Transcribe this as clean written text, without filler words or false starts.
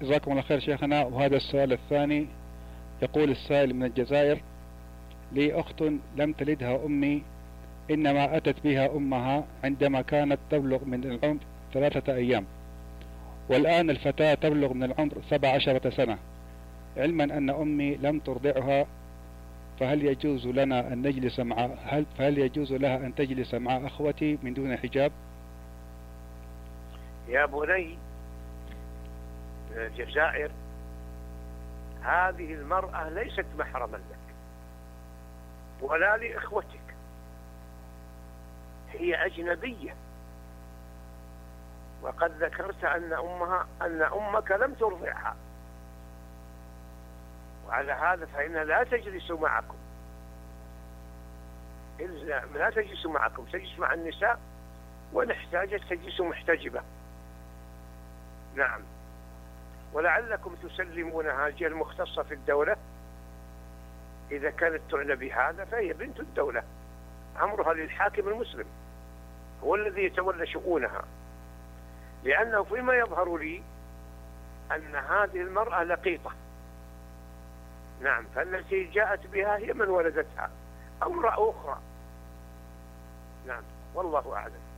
جزاكم الله خير شيخنا. وهذا السؤال الثاني، يقول السائل من الجزائر: لي أخت لم تلدها أمي، إنما أتت بها أمها عندما كانت تبلغ من العمر 3 أيام، والآن الفتاة تبلغ من العمر 17 سنة، علما أن أمي لم ترضعها، فهل يجوز لها أن تجلس مع أخوتي من دون حجاب؟ يا بني من الجزائر، هذه المرأة ليست محرما لك ولا لإخوتك، هي أجنبية، وقد ذكرت أن أمك لم ترضعها، وعلى هذا فإنها لا تجلس معكم، لا تجلس معكم، تجلس مع النساء، وإن احتاجت تجلس محتجبة. نعم. ولعلكم تسلمونها الجهة المختصة في الدولة، إذا كانت تعنى بهذا فهي بنت الدولة، أمرها للحاكم المسلم، هو الذي يتولى شؤونها، لأنه فيما يظهر لي أن هذه المرأة لقيطة. نعم. فالتي جاءت بها هي من ولدتها أو امرأة أخرى. نعم، والله أعلم.